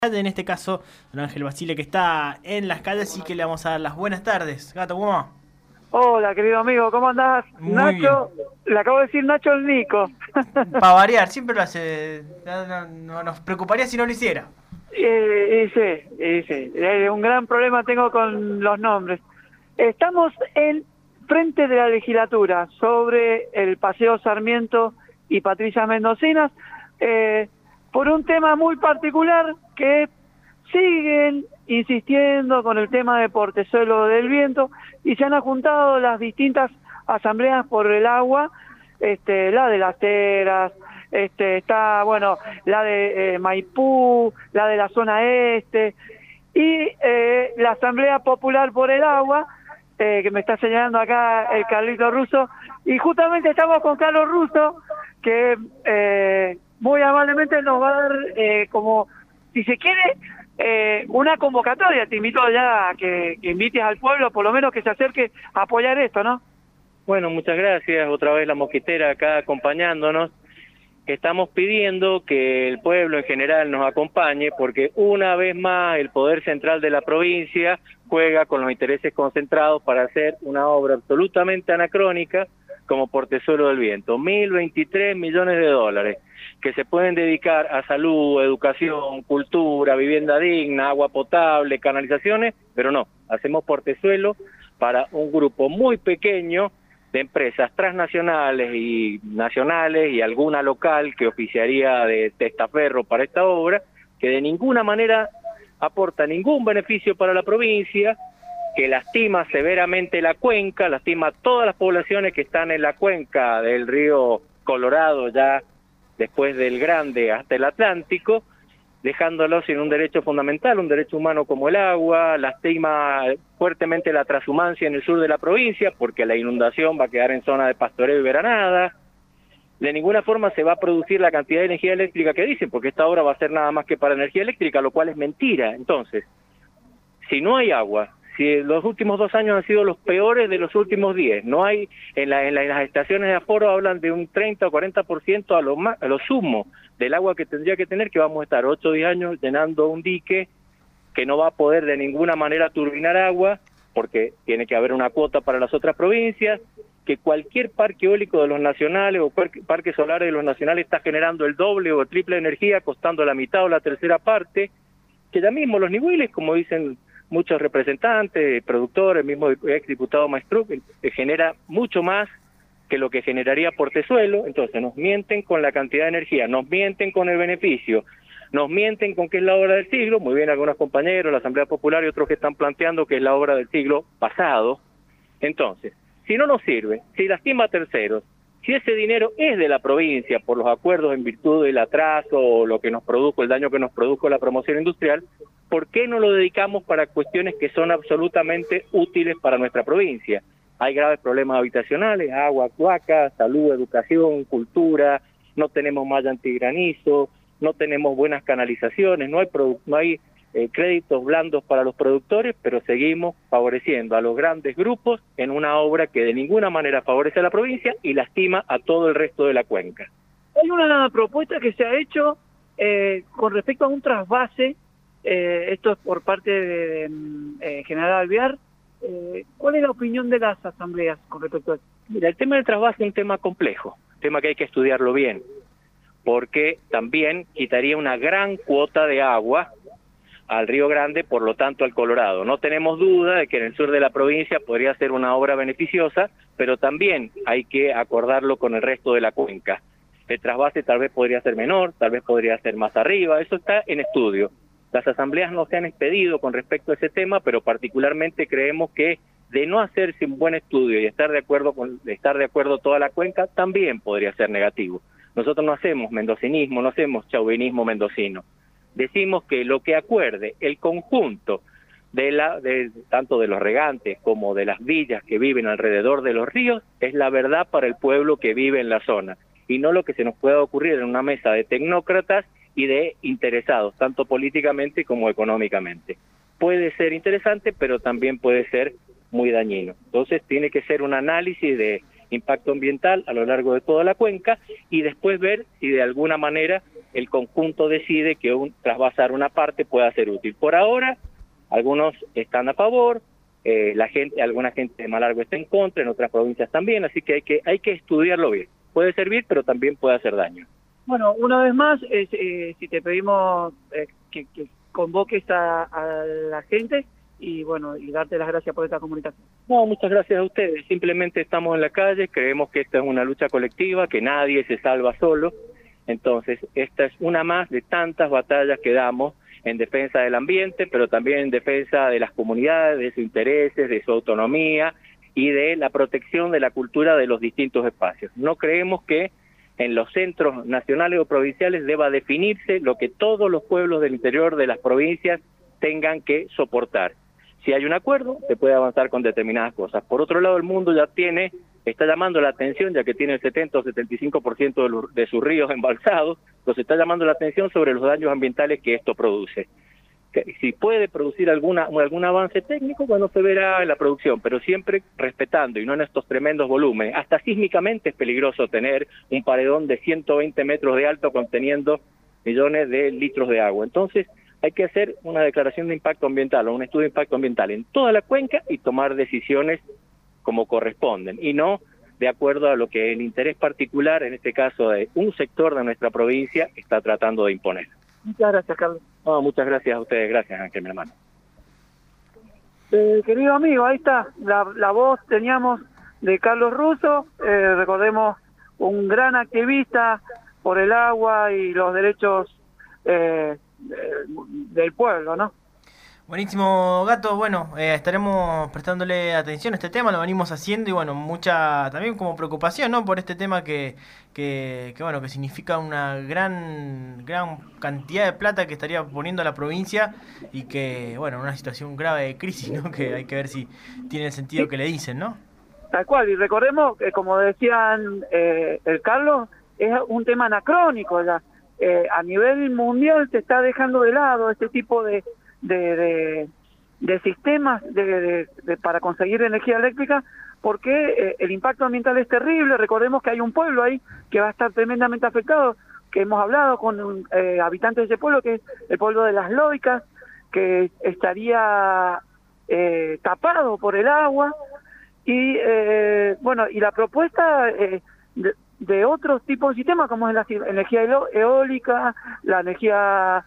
En este caso, don Ángel Basile, que está en las calles, y que le vamos a dar las buenas tardes. Gato, ¿cómo va? Hola, querido amigo, ¿cómo andás? Muy bien. Nacho, le acabo de decir Nacho el Nico. Para variar, siempre lo hace. No nos preocuparía si no lo hiciera. Sí, un gran problema tengo con los nombres. Estamos en frente de la legislatura, sobre el Paseo Sarmiento y Patricia Mendocinas, por un tema muy particular que siguen insistiendo con el tema de Portezuelo del Viento, y se han juntado las distintas asambleas por el agua, la de Las Teras, está, bueno, la de Maipú, la de la zona este, y la Asamblea Popular por el Agua, que me está señalando acá el Carlito Russo, y justamente estamos con Carlos Russo, que muy amablemente nos va a dar, como, si se quiere, una convocatoria. Te invito ya a que invites al pueblo, por lo menos que se acerque a apoyar esto, ¿no? Bueno, muchas gracias. Otra vez la mosquitera acá acompañándonos. Estamos pidiendo que el pueblo en general nos acompañe porque una vez más el poder central de la provincia juega con los intereses concentrados para hacer una obra absolutamente anacrónica como Portezuelo del Viento. 1.023 millones de dólares que se pueden dedicar a salud, educación, cultura, vivienda digna, agua potable, canalizaciones, pero no, hacemos Portezuelo para un grupo muy pequeño de empresas transnacionales y nacionales y alguna local que oficiaría de testaferro para esta obra, que de ninguna manera aporta ningún beneficio para la provincia, que lastima severamente la cuenca, lastima a todas las poblaciones que están en la cuenca del río Colorado, ya después del Grande hasta el Atlántico, dejándolos sin un derecho fundamental, un derecho humano como el agua, lastima fuertemente la transhumancia en el sur de la provincia, porque la inundación va a quedar en zona de pastoreo y veranada. De ninguna forma se va a producir la cantidad de energía eléctrica que dicen, porque esta obra va a ser nada más que para energía eléctrica, lo cual es mentira. Entonces, si no hay agua, si los últimos 2 años han sido los peores de los últimos 10, no hay, en las estaciones de aforo hablan de un 30 o 40% a lo sumo del agua que tendría que tener, que vamos a estar 8 o 10 años llenando un dique que no va a poder de ninguna manera turbinar agua, porque tiene que haber una cuota para las otras provincias, que cualquier parque eólico de los nacionales o parque solar de los nacionales está generando el doble o triple energía, costando la mitad o la tercera parte, que ya mismo los niveles, como dicen muchos representantes, productores, el mismo ex diputado Maestruc, genera mucho más que lo que generaría Portezuelo. Entonces nos mienten con la cantidad de energía, nos mienten con el beneficio, nos mienten con que es la obra del siglo, muy bien algunos compañeros, la Asamblea Popular y otros que están planteando que es la obra del siglo pasado. Entonces, si no nos sirve, si lastima a terceros, si ese dinero es de la provincia por los acuerdos en virtud del atraso o lo que nos produjo, el daño que nos produjo la promoción industrial, ¿por qué no lo dedicamos para cuestiones que son absolutamente útiles para nuestra provincia? Hay graves problemas habitacionales, agua, cloaca, salud, educación, cultura, no tenemos malla antigranizo, no tenemos buenas canalizaciones, no hay créditos blandos para los productores, pero seguimos favoreciendo a los grandes grupos en una obra que de ninguna manera favorece a la provincia y lastima a todo el resto de la cuenca. Hay una propuesta que se ha hecho con respecto a un trasvase, esto es por parte de General Alvear. ¿Cuál es la opinión de las asambleas con respecto a esto? Mira, el tema del trasvase es un tema complejo, un tema que hay que estudiarlo bien, porque también quitaría una gran cuota de agua al Río Grande, por lo tanto al Colorado. No tenemos duda de que en el sur de la provincia podría ser una obra beneficiosa, pero también hay que acordarlo con el resto de la cuenca. El trasvase tal vez podría ser menor, tal vez podría ser más arriba, eso está en estudio. Las asambleas no se han expedido con respecto a ese tema, pero particularmente creemos que de no hacerse un buen estudio y estar de acuerdo toda la cuenca, también podría ser negativo. Nosotros no hacemos mendocinismo, no hacemos chauvinismo mendocino. Decimos que lo que acuerde el conjunto tanto de los regantes como de las villas que viven alrededor de los ríos es la verdad para el pueblo que vive en la zona, y no lo que se nos pueda ocurrir en una mesa de tecnócratas y de interesados, tanto políticamente como económicamente. Puede ser interesante, pero también puede ser muy dañino. Entonces tiene que ser un análisis de impacto ambiental a lo largo de toda la cuenca y después ver si de alguna manera el conjunto decide que trasvasar una parte pueda ser útil. Por ahora, algunos están a favor, alguna gente de Malargüe está en contra, en otras provincias también, así que hay que estudiarlo bien. Puede servir, pero también puede hacer daño. Bueno, una vez más, si te pedimos que convoques a la gente y bueno, y darte las gracias por esta comunicación. No, muchas gracias a ustedes. Simplemente estamos en la calle, creemos que esta es una lucha colectiva, que nadie se salva solo. Entonces, esta es una más de tantas batallas que damos en defensa del ambiente, pero también en defensa de las comunidades, de sus intereses, de su autonomía y de la protección de la cultura de los distintos espacios. No creemos que en los centros nacionales o provinciales deba definirse lo que todos los pueblos del interior de las provincias tengan que soportar. Si hay un acuerdo, se puede avanzar con determinadas cosas. Por otro lado, el mundo ya está llamando la atención, ya que tiene el 70 o 75% de sus ríos embalsados, entonces está llamando la atención sobre los daños ambientales que esto produce. Si puede producir algún avance técnico, bueno, se verá en la producción, pero siempre respetando y no en estos tremendos volúmenes. Hasta sísmicamente es peligroso tener un paredón de 120 metros de alto conteniendo millones de litros de agua. Entonces, hay que hacer una declaración de impacto ambiental o un estudio de impacto ambiental en toda la cuenca y tomar decisiones como corresponden, y no de acuerdo a lo que el interés particular, en este caso de un sector de nuestra provincia, está tratando de imponer. Muchas gracias, Carlos. No, muchas gracias a ustedes, gracias Ángel, mi hermano. Querido amigo, ahí está, la voz teníamos de Carlos Russo, recordemos un gran activista por el agua y los derechos del pueblo, ¿no? Buenísimo, Gato. Bueno, estaremos prestándole atención a este tema, lo venimos haciendo y bueno, mucha también como preocupación, ¿no? Por este tema que bueno, que significa una gran cantidad de plata que estaría poniendo a la provincia y que, bueno, una situación grave de crisis, ¿no? Que hay que ver si tiene el sentido que le dicen, ¿no? Tal cual, y recordemos que como decían el Carlos, es un tema anacrónico ya. A nivel mundial se está dejando de lado este tipo de sistemas para conseguir energía eléctrica, porque el impacto ambiental es terrible. Recordemos que hay un pueblo ahí que va a estar tremendamente afectado, que hemos hablado con habitantes de ese pueblo, que es el pueblo de Las Loicas, que estaría tapado por el agua, y bueno, y la propuesta de otros tipos de sistemas, como es la energía eólica, la energía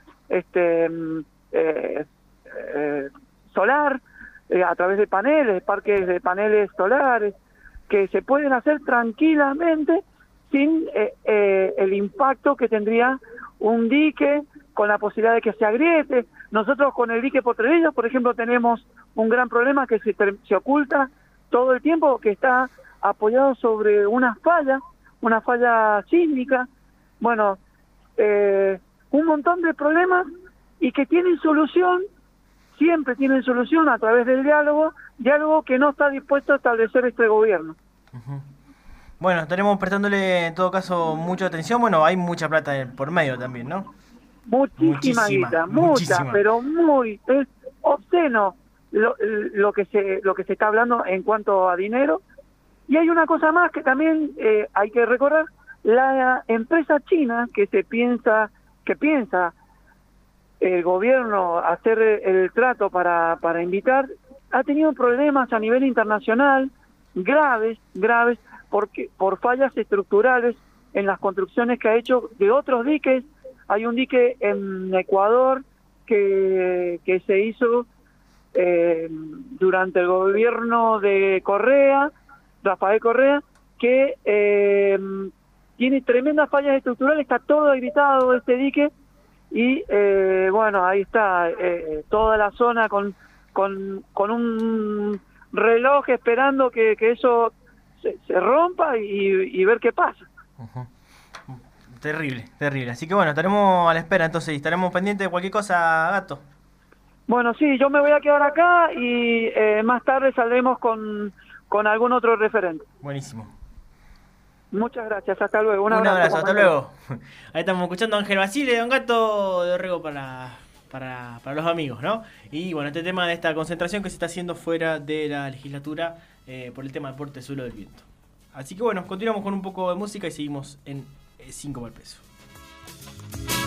solar, a través de paneles, parques de paneles solares, que se pueden hacer tranquilamente sin el impacto que tendría un dique, con la posibilidad de que se agriete. Nosotros con el dique Potrerillos, por ejemplo, tenemos un gran problema que se oculta todo el tiempo, que está apoyado sobre una falla sísmica. Bueno, un montón de problemas y que tienen solución, siempre tienen solución a través del diálogo que no está dispuesto a establecer este gobierno. Uh-huh. Bueno, estaremos prestándole en todo caso mucha atención. Bueno, hay mucha plata por medio también, ¿no? Muchísima guita, mucha, pero es obsceno lo que se está hablando en cuanto a dinero. Y hay una cosa más que también hay que recordar: la empresa china que piensa el gobierno hacer el trato para invitar, ha tenido problemas a nivel internacional graves, porque por fallas estructurales en las construcciones que ha hecho de otros diques. Hay un dique en Ecuador que se hizo durante el gobierno de Rafael Correa, que tiene tremendas fallas estructurales, está todo habilitado este dique, y bueno, ahí está toda la zona con un reloj esperando que eso se rompa y ver qué pasa. Uh-huh. Terrible. Así que bueno, estaremos a la espera entonces y estaremos pendientes de cualquier cosa, Gato. Bueno, sí, yo me voy a quedar acá y más tarde saldremos con algún otro referente. Buenísimo. Muchas gracias, hasta luego. Un abrazo, hasta luego. Ahí estamos escuchando a Ángel Basile, Don Gato de Orrego para los amigos, ¿no? Y bueno, este tema de esta concentración que se está haciendo fuera de la legislatura por el tema del porte suelo del viento. Así que bueno, continuamos con un poco de música y seguimos en 5 mal peso.